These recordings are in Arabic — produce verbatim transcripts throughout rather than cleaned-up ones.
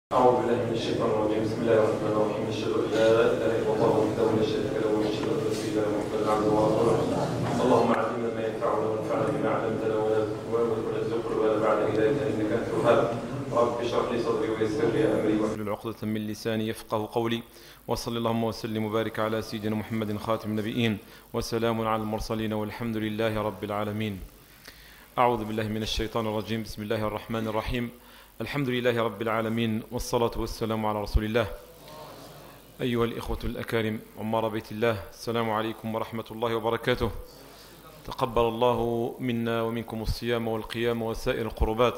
أعوذ بالله من الشيطان الرجيم. بسم الله الرحمن الرحيم. أشهد أن لا إله إلا الله وحده لا شريك له وأشهد أن سيدنا محمدا عبده ورسوله. اللهم علمنا ما ينفعنا وانفعنا بما علمتنا وارزقنا القلوب بعد هدايتك إنك أنت الوهاب. رب اشرح لي صدري ويسر لي أمري واحلل عقدة من لساني يفقهوا قولي. وصلى اللهم وسلم وبارك على سيدنا محمد خاتم النبيين وسلام على المرسلين والحمد لله رب العالمين. أعوذ بالله من الشيطان الرجيم. بسم الله الرحمن الرحيم. الحمد لله رب العالمين والصلاة والسلام على رسول الله. أيها الإخوة الأكارم عمار بيت الله، السلام عليكم ورحمة الله وبركاته. تقبل الله منا ومنكم الصيام والقيام وسائر القربات.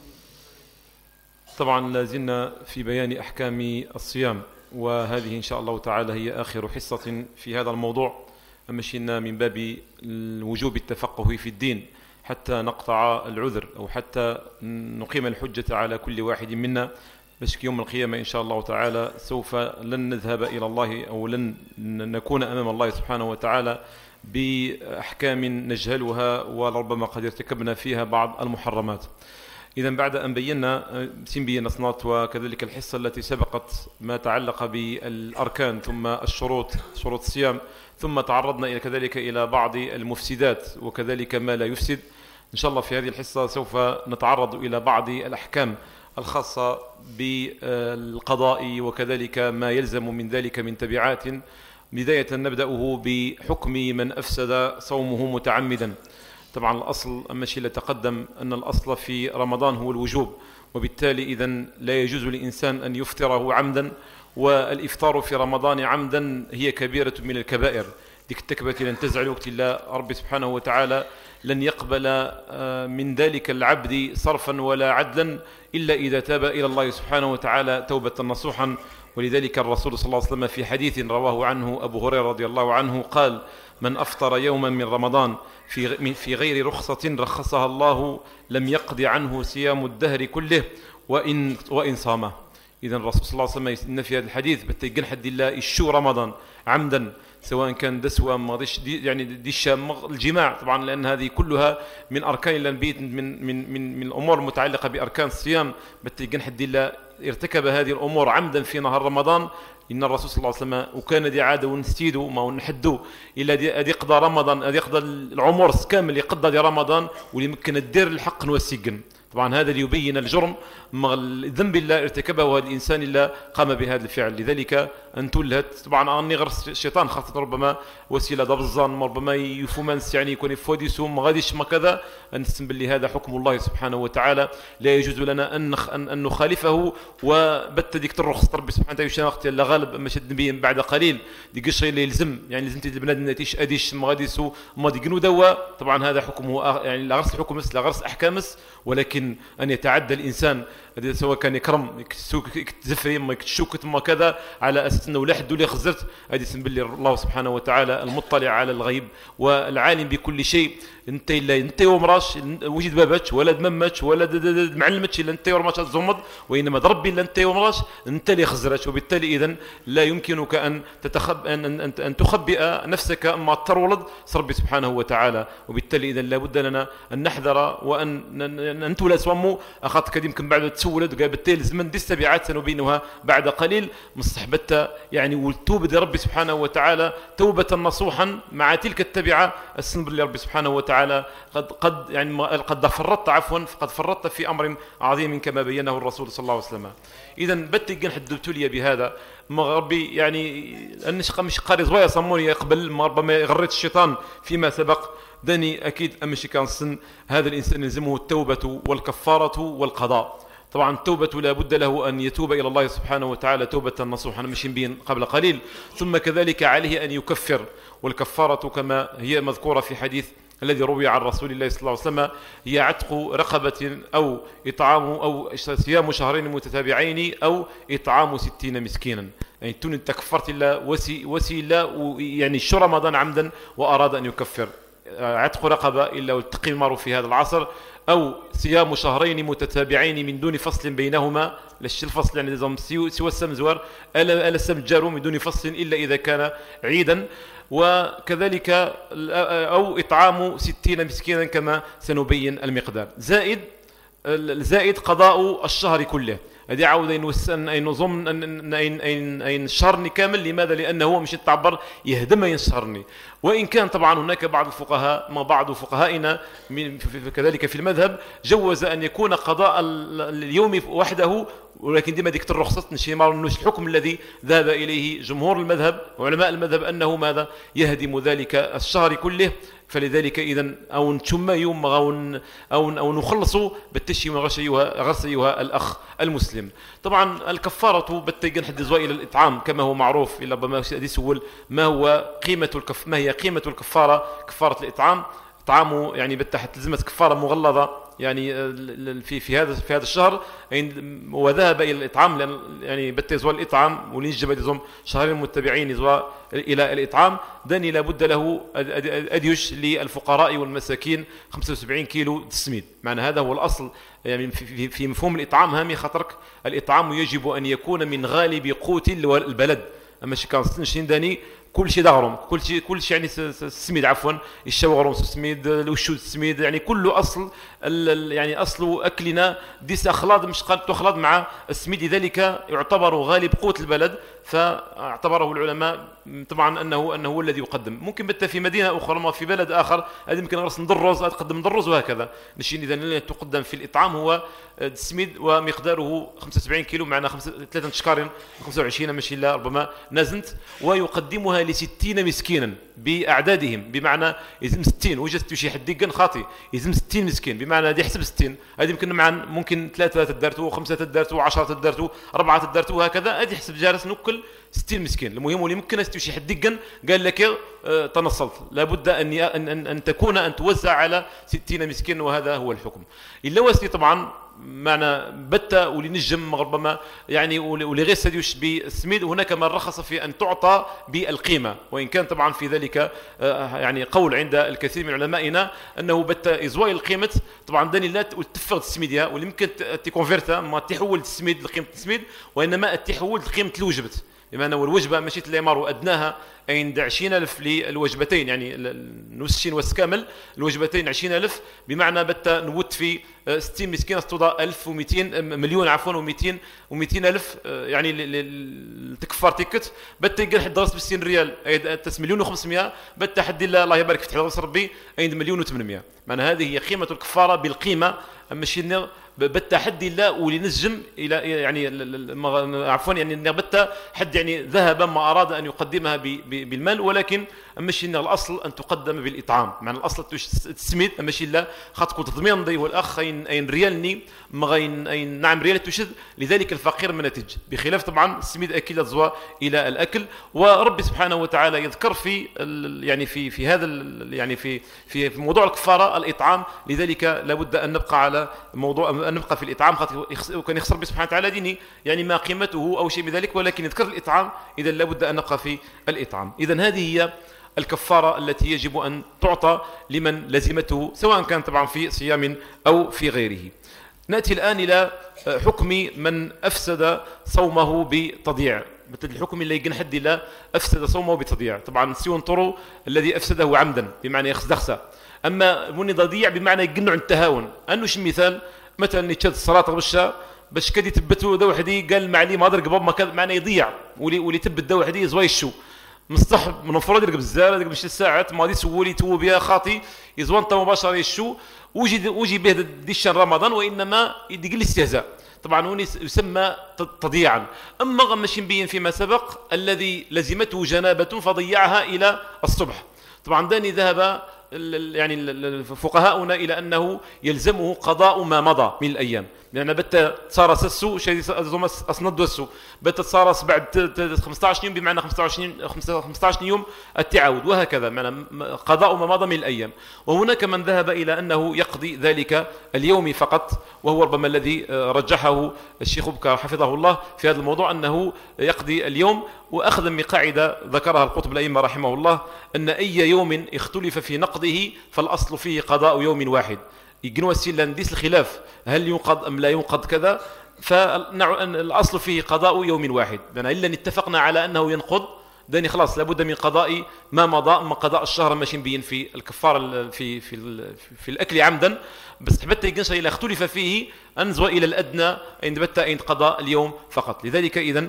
طبعا لازلنا في بيان أحكام الصيام، وهذه إن شاء الله تعالى هي آخر حصة في هذا الموضوع. مشينا من باب وجوب التفقه في الدين حتى نقطع العذر أو حتى نقيم الحجة على كل واحد منا، باش يوم القيامة إن شاء الله تعالى سوف لن نذهب إلى الله أو لن نكون أمام الله سبحانه وتعالى بأحكام نجهلها وربما قد ارتكبنا فيها بعض المحرمات. إذا بعد أن بينا سنبينا صنات وكذلك الحصة التي سبقت ما تعلق بالأركان ثم الشروط شروط الصيام، ثم تعرضنا إلى كذلك إلى بعض المفسدات وكذلك ما لا يفسد. إن شاء الله في هذه الحصة سوف نتعرض إلى بعض الأحكام الخاصة بالقضاء وكذلك ما يلزم من ذلك من تبعات. بداية نبدأه بحكم من أفسد صومه متعمدا. طبعا الأصل أما شيء تقدم أن الأصل في رمضان هو الوجوب، وبالتالي إذن لا يجوز للإنسان أن يفطره عمدا، والإفطار في رمضان عمدا هي كبيرة من الكبائر. ديك التكبة لن تزعل وقت الله رب سبحانه وتعالى لن يقبل من ذلك العبد صرفا ولا عدلا إلا إذا تاب إلى الله سبحانه وتعالى توبة نصوحا. ولذلك الرسول صلى الله عليه وسلم في حديث رواه عنه أبو هريرة رضي الله عنه قال: من أفطر يوما من رمضان في في غير رخصة رخصها الله لم يقض عنه صيام الدهر كله وإن وإن صامه. إذا الرسول صلى الله عليه وسلم في هذا الحديث بتيجن حد الله الشو رمضان عمدا، سواء كان دسوة ماضيش دي يعني دي الشام الجماع، طبعا لأن هذه كلها من أركان البيت من من من من الأمور المتعلقة بأركان الصيام. بتيجن حد الله ارتكب هذه الأمور عمدا في نهار رمضان. إن الرسول صلى الله عليه وسلم وكان دي عادة ونستيدو ما نحدو إلا دي أدي قضى رمضان أدي قضى العمر كامل يقضى دي رمضان واللي ممكن الدير الحق والسجن. طبعا هذا ليبين الجرم الذنب اللي ارتكبه هذا الإنسان اللي قام بهذا الفعل. لذلك أن تلهت طبعا أني غرس الشيطان خاصة ربما وسيلة دار الظن ربما يفومنس يعني يكون يفوديسو ما غاديش ما كذا أن نستنبل هذا حكم الله سبحانه وتعالى. لا يجوز لنا أن أن نخالفه وبت ديك الرخص ربي سبحانه وتعالى يشان وقت لا غالب ما شد بين بعد قليل ديك الشيء اللي يلزم يعني لازم تجد بنادم نتيش أديش ما غاديسو ما ديجنو دوا. طبعا هذا حكمه يعني لا غرس الحكم لا غرس أحكامس، ولكن أن يتعدى الإنسان سواء كان يكرم يكتزفري ما يكتشوكت ما كذا على أساس أنه لا حد ولا خزرت. هذه سنبلي الله سبحانه وتعالى المطلع على الغيب والعالم بكل شيء. انت الا انت ومراش وجد باباتش ولا دمماتش ولا معلمتش الا انت ومراش الزمض، وانما ضربي الا انت ومراش انت اللي خزرت. وبالتالي اذا لا يمكنك ان تتخب ان ان, أن تخبئ نفسك ما ترولد ربي سبحانه وتعالى. وبالتالي اذا لابد لنا ان نحذر وان انت لا اسومو اخذت كدي يمكن بعد تسولد قال بالتالي زمن دي التبعات سنبينها بعد قليل مستحبته يعني والتوبه لربي سبحانه وتعالى توبه نصوحا مع تلك التبعه السنبر لربي سبحانه وتعالى. قد قد يعني قد فرطت عفوا قد فرطت في امر عظيم كما بينه الرسول صلى الله عليه وسلم. اذا بتجن حد ابتلي بهذا ما ربي يعني انش مش قاري زوايا صموني قبل ما ربما غريت الشيطان فيما سبق دني اكيد امشي كان سن هذا الانسان يلزمه التوبه والكفاره والقضاء. طبعا التوبة لا بد له أن يتوب إلى الله سبحانه وتعالى توبة نصوحا مش بين قبل قليل، ثم كذلك عليه أن يكفر. والكفارة كما هي مذكورة في حديث الذي روي عن رسول الله صلى الله عليه وسلم هي عتق رقبة أو إطعام أو صيام شهرين متتابعين أو إطعام ستين مسكينا. يعني تون انت كفرت الله وسي وسيلة يعني شو رمضان عمدا وأراد أن يكفر عتق رقبة إلا والتقي المرء في هذا العصر، أو صيام شهرين متتابعين من دون فصل بينهما. ليش الفصل يعني لازم سوى السمزور ألا ألا السمجار من دون فصل إلا إذا كان عيدا. وكذلك أو إطعام ستين مسكينا كما سنبين المقدار، زائد الزائد قضاء الشهر كله. هذه عاود ينوسن أي نظم أن أين أين أين شهرني كامل. لماذا؟ لأنه هو مش تعبر يهدم ينشهرني. وإن كان طبعا هناك بعض الفقهاء ما بعض فقهائنا كذلك في المذهب جوز أن يكون قضاء اليوم وحده، ولكن ديما ديك الرخصة نشي مش الحكم الذي ذهب إليه جمهور المذهب وعلماء المذهب أنه ماذا يهدم ذلك الشهر كله. فلذلك إذن أو نتم يوم أو أو أو نخلصوا بالتشي وغشيها غسيها الأخ المسلم. طبعا الكفارة بتجن حد زوا إلى الإطعام كما هو معروف. إلا ربما يسول ما هو قيمة الكف ما هي قيمة الكفارة؟ كفارة الإطعام طعامه يعني بتحت لزمت كفارة مغلظة يعني في في هذا في هذا الشهر. وذهب الى الاطعام لان يعني بتزوى الاطعام ولينجب يزوم شهرين متبعين يزوى الى الاطعام. داني لابد له اديش للفقراء والمساكين خمسة وسبعين كيلو تسميد. معنى هذا هو الاصل يعني في, في مفهوم الاطعام. هامي خاطرك الاطعام يجب ان يكون من غالب قوت البلد. اما شي كان ستين داني كل شيء دغرم كل شيء كل شيء يعني السميد عفوا الشوغرم السميد الوشود السميد يعني كله اصل يعني اصل اكلنا ديس اخلاط مش قالت اخلاط مع السميد. لذلك يعتبر غالب قوت البلد. فاعتبره العلماء طبعا انه انه هو الذي يقدم. ممكن بت في مدينه اخرى ما في بلد اخر هذه يمكن نرس ندرز تقدم ندرز وهكذا نشي. اذا الذي تقدم في الاطعام هو السميد ومقداره خمسة وسبعين كيلو معنا ثلاثة اشكار خمسة وعشرين ماشي لا ربما نازنت. ويقدمها لستين مسكينا باعدادهم بمعنى يزم ستين وجدت شي حد دقن خاطي يزم ستين مسكين بمعنى هذه يحسب ستين. هذه يمكن معا ممكن ثلاثه تدارتو خمسه تدارتو عشرة تدارتو اربعه تدارتو وهكذا. هذه يحسب جالس نكل ستين مسكين. المهم اللي ممكن شي حد دقن قال لك اه تنصلت لابد ان ان ان تكون ان توزع على ستين مسكين وهذا هو الحكم. الا واسلي طبعا معنى بتة ولنجم ربما يعني ولغير سديوش بالسميد. هناك من رخص في أن تعطى بالقيمة وإن كان طبعا في ذلك يعني قول عند الكثير من علمائنا أنه بتة إزواء القيمة. طبعا داني لا تفقد السميدية واللي ممكن تكونفيرتا ما تحول السميد لقيمة السميد وإنما تحول لقيمة الوجبة. بمعنى والوجبة مشيت الإمار أدناها عند عشرين ألف للوجبتين يعني نوسشين وسكامل الوجبتين عشرين ألف بمعنى بتا نوت في ستين مسكين استوضى ألف ومئتين مليون عفوا ومئتين ومئتين ألف يعني التكفار تيكت بتا يقل حد درس بستين ريال تس مليون وخمسمائة بتا حد الله يبارك في درس ربي عند مليون وثمانمائة. معنى هذه هي قيمة الكفارة بالقيمة. أما شيء بتا حد الله ولنجم الى يعني عفوا يعني بتا حد يعني ذهب ما اراد ان يقدمها بالمال ولكن ماشي ان الاصل ان تقدم بالاطعام. معنى الاصل تسميد ماشي لا خاطر تضمين ضي والاخ اين اين ريالني مغين اين نعم ريال تشد. لذلك الفقير من نتج بخلاف طبعا السميد اكل زوا الى الاكل. ورب سبحانه وتعالى يذكر في يعني في في هذا يعني في في في موضوع الكفاره الاطعام. لذلك لابد ان نبقى على موضوع ان نبقى في الاطعام خاطر كان يخسر به سبحانه وتعالى ديني يعني ما قيمته او شيء بذلك ولكن يذكر الاطعام. اذا لابد ان نبقى في الاطعام. اذا هذه هي الكفارة التي يجب أن تعطى لمن لزمته سواء كان طبعا في صيام أو في غيره. نأتي الآن إلى حكم من أفسد صومه بتضييع. مثل الحكم اللي يجن حد لا أفسد صومه بتضييع. طبعا سيون طرو الذي أفسده عمدا بمعنى يخزخسه. أما من تضييع بمعنى يجن عن التهاون. أنه شي مثال مثلا يتشد الصلاة غبشة باش كدي تبتو ذا وحدي قال معلي ما ضرق باب ما كذا معنى يضيع ولي ولي تبت ذا وحدي زواي الشو مصطحب من الفراد يرقب الزارة يرقب شي ساعات ما دي سولي تو بها خاطي يزوان طا مباشرة الشو وجي وجي به ديشان رمضان وإنما يدق الاستهزاء. طبعا هنا يسمى تضييعا. أما ماشي مبين فيما سبق الذي لزمته جنابة فضيعها إلى الصبح. طبعا داني ذهب يعني فقهاؤنا إلى أنه يلزمه قضاء ما مضى من الأيام. لأن بت صار سسو شيء أصند وسو بت صار بعد خمسة عشر يوم بمعنى خمسة وعشرين خمسة عشر يوم التعاود وهكذا معنى قضاء ما مضى من الأيام. وهناك من ذهب إلى أنه يقضي ذلك اليوم فقط وهو ربما الذي رجحه الشيخ بكر حفظه الله في هذا الموضوع أنه يقضي اليوم. وأخذ من قاعدة ذكرها القطب الأئمة رحمه الله أن أي يوم اختلف في نقضه فالأصل فيه قضاء يوم واحد. يجنوا السيل نديس الخلاف هل ينقض أم لا ينقض فكذا فالأصل فيه قضاء يوم واحد. يعني إلا اتفقنا على أنه ينقض داني خلاص لابد من قضاء ما مضى، اما قضاء الشهر ماشي مبين في الكفاره في في في الاكل عمدا، بس حبت يقنش الى اختلف فيه انزوا الى الادنى عند بتا عند قضاء اليوم فقط. لذلك اذا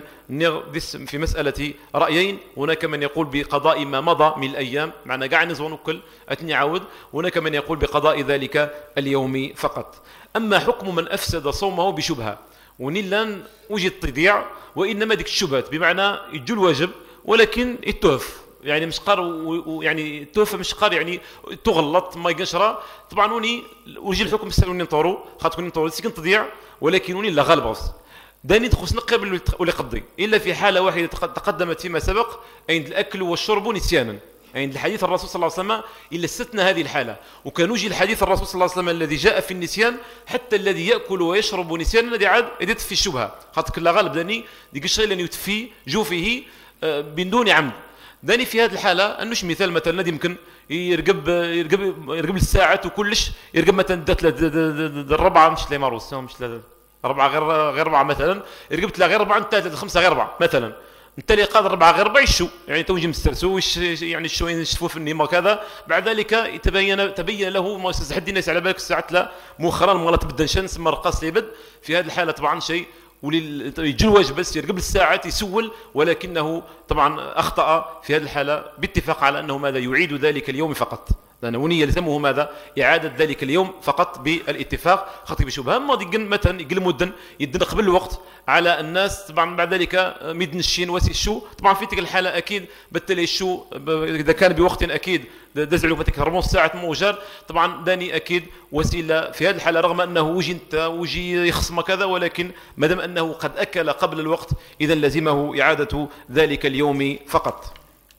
في مساله رايين، هناك من يقول بقضاء ما مضى من الايام، معنا قاع نزوا نكل اتني عاود، هناك من يقول بقضاء ذلك اليوم فقط. اما حكم من افسد صومه بشبهه ونلان وجد تضيع، وانما ديك الشبهات بمعنى يجو الواجب ولكن يتوف، يعني مش قار يعني توفى مش قار يعني تغلط ما يقشرها طبعا وني وجي الحكم السالوني نطورو خاطر نطورو سكن تضيع، ولكن وني لا غالب غص داني تخص نقبل ولا يقضي الا في حاله واحده تقدمت فيما سبق عند الاكل والشرب نسيانا، عند الحديث الرسول صلى الله عليه وسلم الا استثنى هذه الحاله، وكان يجي الحديث الرسول صلى الله عليه وسلم الذي جاء في النسيان حتى الذي ياكل ويشرب نسيانا الذي عاد يدت في الشبهه خاطر لا غالب داني ديك الشيء لن يتفي جوفه من دون عمد. داني في هذه الحاله انوش مثال مثلا الذي يمكن يرقب يرقب يرقب الساعات وكلش يرقب مثلا دات الربعه مش لي ماروس مش ربعه غير غير ربعه مثلا يرقبت لا غير ربعه انت خمسه غير ربعه مثلا، انت اللي قادر ربعه غير ربعه يشو يعني توجي مسترسو يعني الشوين يشوفوا في النيمه كذا، بعد ذلك تبين تبين له ما حد الناس على بالك الساعات لا مؤخرا مغلط تبدا نشن سما رقاص يبد في هذه الحاله طبعا شيء ولي يجي الواجب بس قبل الساعات يسول، ولكنه طبعا اخطا في هذه الحاله باتفاق على انه ماذا يعيد ذلك اليوم فقط، لانه وني يلزمه ماذا اعاده ذلك اليوم فقط بالاتفاق خاطر بشبهه ما يقن مثلا يقل مدن يدن قبل الوقت على الناس طبعا بعد ذلك ميدن الشين وسي الشو طبعا في تلك الحاله اكيد بالتالي الشو اذا كان بوقت اكيد دزعلوا فتك رموس ساعه موجر طبعا داني اكيد وسيله في هذه الحاله رغم انه وجي انت وجي يخصم كذا، ولكن ما دام انه قد اكل قبل الوقت اذا لزمه اعاده ذلك اليوم فقط.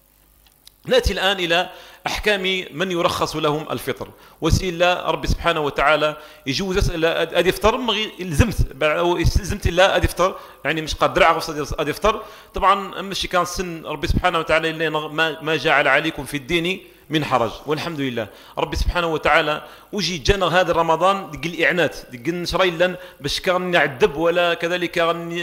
ناتي الان الى احكام من يرخص لهم الفطر، وسيله ربي سبحانه وتعالى يجوز ادي يفطر لزمت لزمت لا ادي يفطر يعني مش قادر عرف ادي يفطر طبعا ماشي كان سن ربي سبحانه وتعالى ما ما جعل عليكم في الدين من حرج، والحمد لله ربي سبحانه وتعالى وجي جانا هذا رمضان ديك الاعنات ديك نشريلا باش كان نعذب ولا كذلك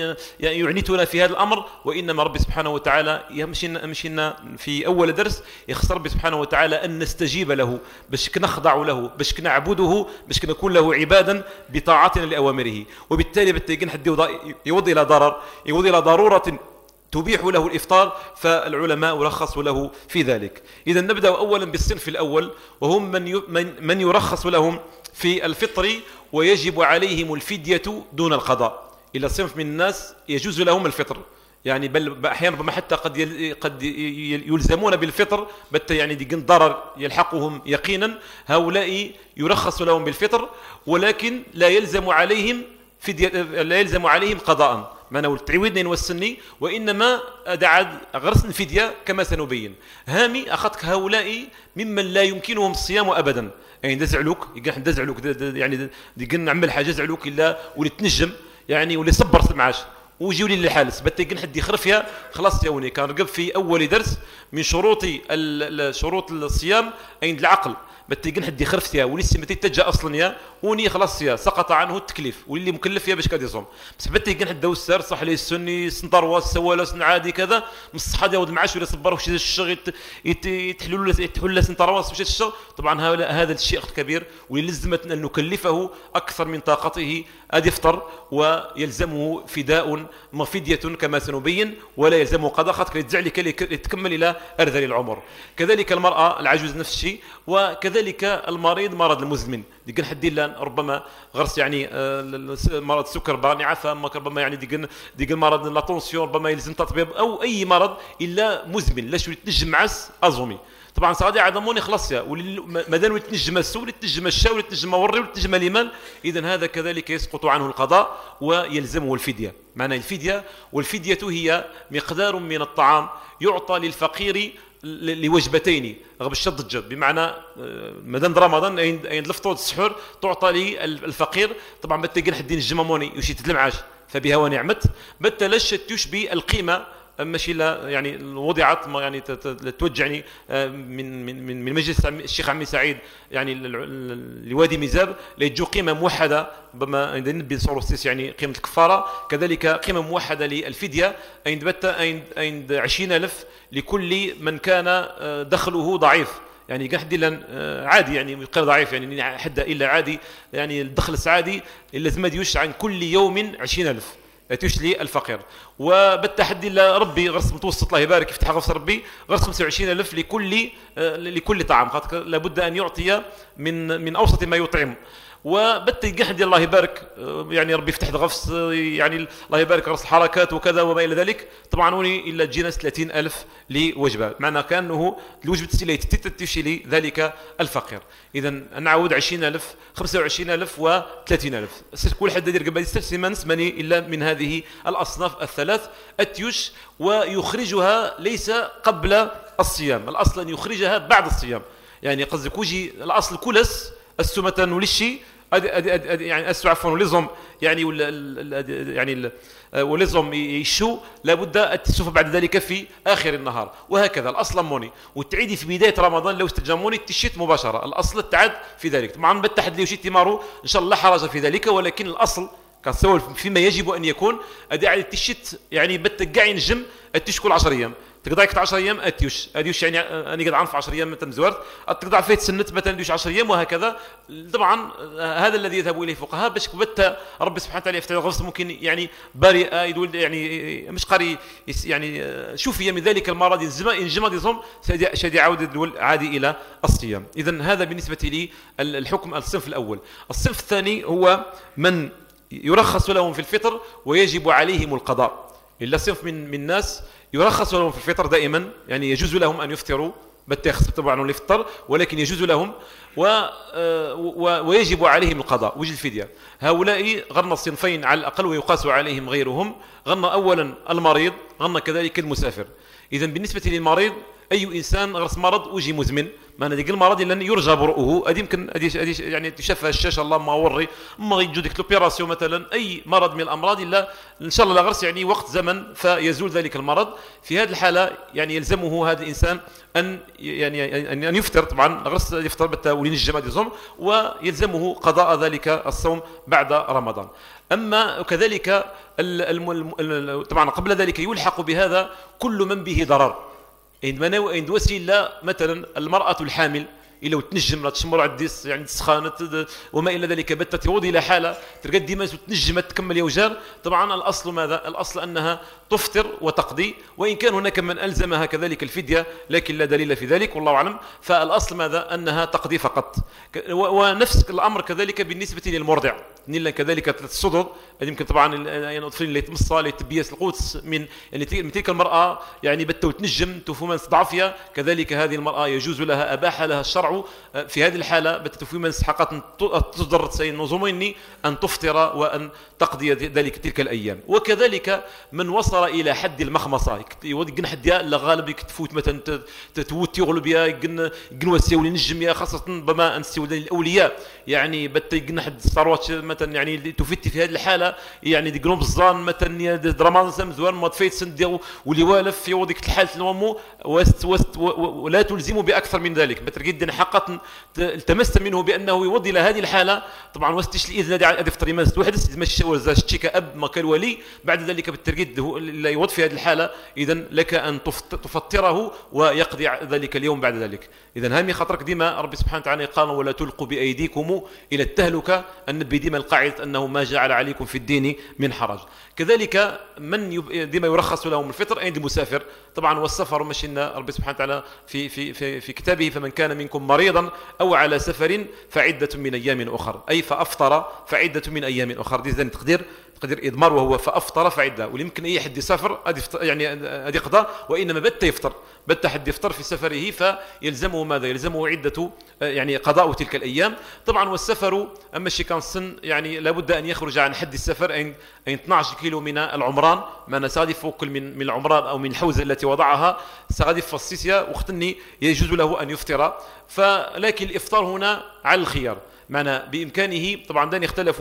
يعنتنا في هذا الامر، وانما ربي سبحانه وتعالى مشينا مشينا في اول درس يخص ربي سبحانه وتعالى ان نستجيب له باش نخضع له باش نعبده باش نكون له عبادا بطاعتنا لاوامره، وبالتالي بتيجن حد يوضي الى ضرر يوضي الى ضروره تبيح له الإفطار فالعلماء رخصوا له في ذلك. إذا نبدأ أولا بالصنف الأول وهم من من يرخص لهم في الفطر ويجب عليهم الفدية دون القضاء، إلى صنف من الناس يجوز لهم الفطر يعني بل أحيانا ربما حتى قد قد يلزمون بالفطر بت يعني ديجن ضرر يلحقهم يقينا، هؤلاء يرخص لهم بالفطر ولكن لا يلزم عليهم فدية لا يلزم عليهم قضاء ما نقول تعويضني نوسني، وإنما أدعى غرس الفدية كما سنبين. هامي أخذك هؤلاء ممن لا يمكنهم الصيام أبدا، يعني دزعلوك يقول دزعلوك يعني يقول نعمل حاجة زعلوك إلا ولي تنجم يعني ولي صبر المعاش ويجيوا لي الحالس بتيجن حد يخرفها خلاص يوني. كان رقب في أول درس من شروط شروط الصيام عند العقل بتيجن حد يخرف فيها ولسه ما تتجا اصلا يا وني خلاص فيها سقط عنه التكليف واللي مكلف فيها باش كاد يصوم، بس بتيجن حد دوسر صح لي السني سنطروا سوالا عادي كذا مص حد ياخذ المعاش ولا يصبر وش الشغل يتحلوا له يتحلوا له سنطروا وش الشغل، طبعا هذا الشيء كبير ولزمتنا ان نكلفه اكثر من طاقته اد يفطر ويلزمه فداء مفدية كما سنبين ولا يلزمه قضاء خاطر يتزعل يتكمل الى ارذل العمر. كذلك المراه العجوز نفس الشيء، وكذلك المريض مرض المزمن ديكن حدين لان ربما غرس يعني مرض السكر بانعه فما ربما يعني ديكن ديكن مرض لا طونسيون ربما يلزم تطبيب او اي مرض الا مزمن لاش يتنجم معس ازومي طبعا صادي عدموني خلاص يا مادام يتنجم السول يتنجم الشاو يتنجم وري يتنجم الايمان، اذا هذا كذلك يسقط عنه القضاء ويلزمه الفديه. معنى الفديه والفديه هي مقدار من الطعام يعطى للفقير لوجبتين رغم الشد الجد، بمعنى مدام رمضان عند عند الفطور السحور تعطى للفقير طبعا بتلقى حدين الجماموني يشي تدلمعاش فبها ونعمت بتلش تشبي القيمه ماشي لا يعني وضعت يعني توجعني من من من من مجلس الشيخ عمي سعيد يعني لوادي ميزاب ليجو قيمه موحده بما نبي نصوروا يعني قيمه الكفاره، كذلك قيمه موحده للفديه عند بتا عند عشرين ألف لكل من كان دخله ضعيف، يعني كان حد الا عادي يعني غير ضعيف يعني حد الا عادي يعني الدخل السعادي لازم يوش عن كل يوم عشرين ألف يتوش لي الفقير. وبالتحدي الا ربي غرس متوسط الله يبارك يفتح غرس ربي غرس خمسة وعشرين ألف لكل لكل طعام، خاطر لابد ان يعطي من من اوسط ما يطعم. وبالتالي حد الله يبارك يعني ربي يفتح الغفص يعني الله يبارك رأس الحركات وكذا وما الى ذلك، طبعا وني الا تجينا ثلاثين ألف لوجبه، معنى كانه الوجبه تسيلي تتشي لي ذلك الفقير. اذا نعود عشرين ألف خمسة وعشرين ألف وثلاثين ألف، كل حد يدير قبل يستلسمنس ماني الا من هذه الاصناف الثلاث اتيوش، ويخرجها ليس قبل الصيام، الاصل ان يخرجها بعد الصيام. يعني قصدك وجي الاصل كلس السمة ولشي أدي أدي أدي يعني أسو عفوا ولزم يعني ولا يعني ولزم يشو لابد التسوف بعد ذلك في آخر النهار، وهكذا الأصل موني. وتعيدي في بداية رمضان لو استجموني تشيت مباشرة، الأصل التعد في ذلك. طبعا بالتحد لو شيت تمارو إن شاء الله حرج في ذلك، ولكن الأصل كسول فيما يجب أن يكون أدي على التشيت يعني بتقعين جم التشكل عشر أيام تقدر يكت عشر ايام اتيوش اديوش يعني اني قد عنف عشر ايام مثلا زورت تقدر فيت سنت مثلا ديوش عشر ايام وهكذا. طبعا هذا الذي يذهب اليه الفقهاء باش كبت ربي سبحانه وتعالى يفتح الغفص ممكن يعني بارئه يدول يعني مش قاري يعني شوفي من ذلك المرض انجمد يصوم شادي يعود الدول عادي الى الصيام. اذا هذا بالنسبه لي الحكم الصنف الاول. الصنف الثاني هو من يرخص لهم في الفطر ويجب عليهم القضاء. الا صنف من من الناس يرخص لهم في الفطر دائما، يعني يجوز لهم ان يفطروا بالتخص طبعا الافطار، ولكن يجوز لهم و ويجب عليهم القضاء وجه الفدية. هؤلاء غرنا الصنفين على الاقل ويقاس عليهم غيرهم. غرنا اولا المريض، غرنا كذلك المسافر. اذا بالنسبه للمريض اي انسان غرس مرض وجي مزمن ما نديك المرض الا يرجى برؤه ادي يمكن ادي ادي يعني تشفى الشاشه الله ما وري اما يجو ديك لوبيراسيون مثلا اي مرض من الامراض الا ان شاء الله غرس يعني وقت زمن فيزول ذلك المرض. في هذه الحاله يعني يلزمه هذا الانسان ان يعني ان يفطر، طبعا غرس يفطر بتا ولين الجماد يصوم، ويلزمه قضاء ذلك الصوم بعد رمضان. اما كذلك طبعا قبل ذلك يلحق بهذا كل من به ضرر. عندما عند وسيله مثلا المراه الحامل إلا تنجم لا تشمر على الديس يعني تسخانت وما الى ذلك بت تودي الى حاله تلقى ديما تنجم تكمل يوجار. طبعا الاصل ماذا؟ الاصل انها تفطر وتقضي، وان كان هناك من الزمها كذلك الفديه لكن لا دليل في ذلك والله اعلم. فالاصل ماذا؟ انها تقضي فقط. ونفس الامر كذلك بالنسبه للمرضع، نيلا كذلك الصدر يمكن طبعا يعني الاطفال اللي تمصى اللي تبيس القدس من يعني من تلك المراه يعني بتو تنجم تفهم ضعفها، كذلك هذه المراه يجوز لها اباح لها الشرع في هذه الحالة بتتفي من حقات تصدر سين نظميني أن تفطر وأن تقضي ذلك تلك الأيام. وكذلك من وصل إلى حد المخمصة يودي جن حد لا غالب تفوت مثلا تتوت يغلب يا جن جن وسيولي نجم يا خاصة بما أن سيولي الأولياء يعني بت جن حد صاروات مثلا يعني تفت في هذه الحالة يعني جنوب الظان مثلا يا درمان سمزوان ما تفيت سنديو واللي والف في وضيك الحالة الومو وست وست ولا تلزمه بأكثر من ذلك بترجد حقا التمس منه بانه يوضي الى هذه الحاله. طبعا واستش الاذن هذه ادي فطري ماس واحد تمشي ولا شتيك اب ما كان ولي بعد ذلك بالترقيد لا يوضي في هذه الحاله، اذا لك ان تفطره ويقضي ذلك اليوم بعد ذلك. اذا هامي خاطرك ديما ربي سبحانه وتعالى قال ولا تلقوا بايديكم الى التهلكه، النبي ديما القاعده انه ما جعل عليكم في الدين من حرج. كذلك من ديما يرخص لهم الفطر عند المسافر. طبعا والسفر مشينا ربي سبحانه وتعالى في في في, في كتابه فمن كان منكم مريضا او على سفر فعده من ايام اخر، اي فافطر فعده من ايام اخر. دي تقدير تقدير اضمار وهو فافطر فعده، ويمكن اي حد يسافر يعني ادي قضاء، وانما بت يفطر بت حد يفطر في سفره فيلزمه ماذا؟ يلزمه عده يعني قضاء تلك الايام. طبعا والسفر اما شي كان سن يعني لابد ان يخرج عن حد السفر ان اثني عشر كيلو من العمران، ما سغادي فوق من من العمران او من الحوزه التي وضعها سغادي فصيسيا وختني يجوز له ان يفطر. فلكن الافطار هنا على الخيار، معنى بامكانه طبعا دان يختلفوا هل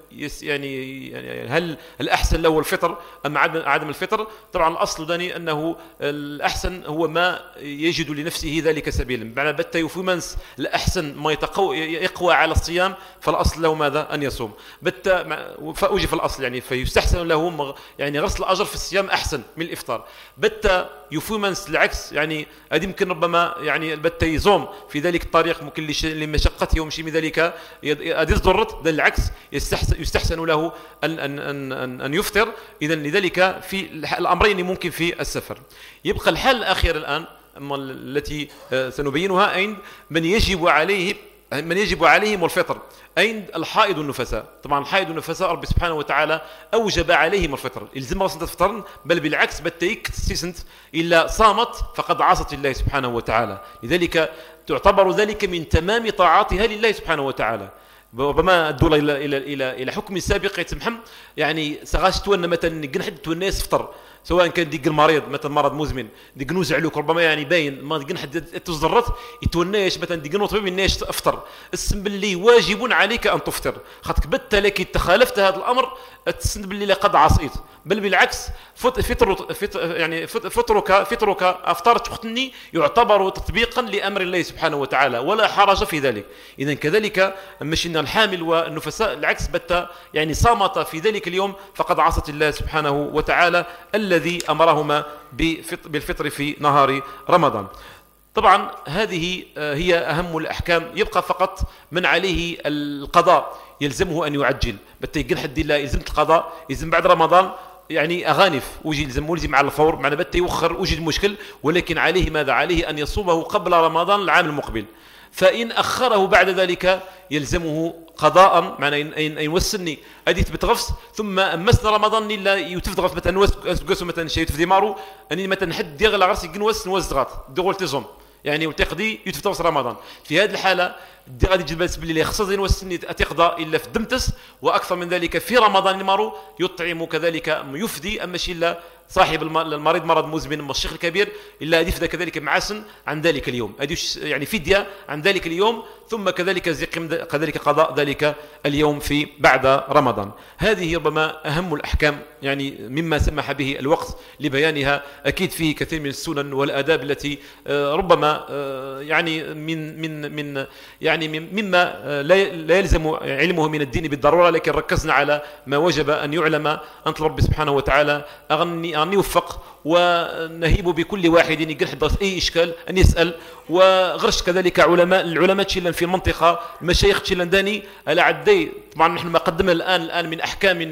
يعني, يعني هل الأحسن له الفطر أم عدم الفطر؟ طبعا الأصل داني أنه الأحسن هو ما يجد لنفسه ذلك سبيلا، بمعنى بت يفومنس الأحسن ما يتقوى يقوى على الصيام فالأصل له ماذا؟ أن يصوم. بت فأوجي في الأصل يعني فيستحسن له يعني غسل الأجر في الصيام أحسن من الإفطار. بت يفومنس العكس يعني هذه يمكن ربما يعني بت يزوم في ذلك الطريق ممكن لمشقته ومشي من ذلك أدير ضرت، العكس يستحسن, يستحسن له أن, أن, أن, أن يفطر. إذا لذلك في الأمرين ممكن في السفر. يبقى الحال الأخير الآن التي سنبينها أين من يجب عليه من يجب عليهم الفطر، أين الحائض والنفساء. طبعا الحائض والنفساء رب سبحانه وتعالى أوجب عليهم الفطر، إلزم رسنت تفطرن، بل بالعكس بتيك تستسنت إلا صامت فقد عصت الله سبحانه وتعالى. لذلك تعتبر ذلك من تمام طاعاتها لله سبحانه وتعالى. ربما الدولة إلى إلى إلى إلى حكم سابق يتمحم يعني سغاش تونا مثلا جنحد الناس فطر، سواء كان ديك المريض مثلا مرض مزمن ديك نوزعلوك ربما يعني باين ما ديك حد تزرت يتوناش مثلا ديك نوط بين الناس افطر، اسم باللي واجب عليك ان تفطر، خاطك بت لك تخالفت هذا الامر تسن باللي لقد عصيت، بل بالعكس فطر فطر يعني فطرك فطرك افطرت اختني يعتبر تطبيقا لامر الله سبحانه وتعالى ولا حرج في ذلك. اذا كذلك مشينا الحامل والنفساء العكس بت يعني صامت في ذلك اليوم فقد عصت الله سبحانه وتعالى الذي أمرهما بالفطر في نهار رمضان. طبعا هذه هي أهم الأحكام. يبقى فقط من عليه القضاء، يلزمه أن يعجل، بتيجن حد الله يلزم القضاء، يلزم بعد رمضان يعني أغانف وجي يلزم ولزم على الفور، معنى بت يوخر وجد مشكل، ولكن عليه ماذا؟ عليه أن يصومه قبل رمضان العام المقبل. فإن أخره بعد ذلك يلزمه قضاء، معنى أن يوسني أديت بتغفص ثم أمسنا رمضان إلا يتفضغف مثلا وسقسو مثلا شيء يتفدي مارو أني مثلا حد يغلى غرس يجنوس نوزغات دغول تزوم يعني وتقضي يتفتوس رمضان. في هذه الحالة دي غادي تجلس باللي يخصص ينوسني أتقضى إلا في دمتس، وأكثر من ذلك في رمضان مارو يطعم كذلك يفدي، أما شيء إلا صاحب المريض مرض مزمن الشيخ الكبير إلا يفدى كذلك معسن عن ذلك اليوم، يعني فدية عن ذلك اليوم، ثم كذلك زقم كذلك قضاء ذلك اليوم في بعد رمضان. هذه ربما أهم الأحكام يعني مما سمح به الوقت لبيانها. أكيد فيه كثير من السنن والآداب التي ربما يعني من من من يعني مما لا يلزم علمه من الدين بالضرورة، لكن ركزنا على ما وجب أن يعلم. أنت رب سبحانه وتعالى أغني أن يوفق، ونهيب بكل واحد يقول حد أي إشكال أن يسأل، وغرش كذلك علماء العلماء تشيلن في المنطقة، المشايخ تشيلن داني على عدي. طبعا نحن ما قدمنا الآن الآن من أحكام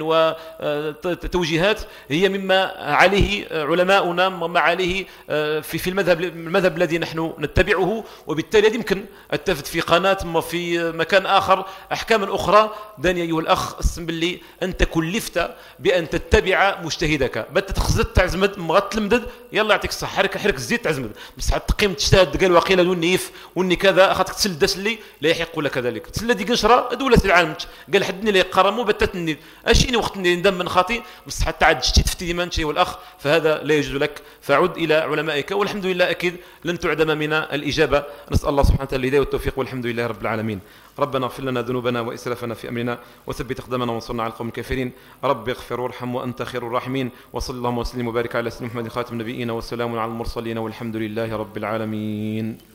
وتوجيهات هي مما عليه علماؤنا، مما عليه في في المذهب المذهب الذي نحن نتبعه، وبالتالي يمكن التفت في قناة ما في مكان آخر أحكاما أخرى. داني أيها الأخ اسم باللي أنت كلفت بأن تتبع مجتهدك، بت تخزت تعزمد مغت المدد يلا يعطيك الصحة، حرك حرك الزيت تعزمد، بس تقيم تجتهد قال وقيل دون نيف وني كذا أخذتك تسل دسلي لا يحق لك ذلك، تسل دي قنشرة دولة العالم قال حدني لي قرمو بتتني أشيني وقت ندم من خاطي، بس حتى عاد جتي تفتي من شيء والأخ، فهذا لا يجوز لك، فعد إلى علمائك، والحمد لله أكيد لن تعدم منا الإجابة. نسأل الله سبحانه وتعالى الهداية والتوفيق، والحمد لله رب العالمين. ربنا اغفر لنا ذنوبنا وإسرافنا في أمرنا، وثبت أقدامنا وانصرنا على القوم الكافرين. رب اغفر وارحم وأنت خير الراحمين، وصلى اللهم وسلم وبارك على سيدنا محمد خاتم النبيين، والسلام على المرسلين، والحمد لله رب العالمين.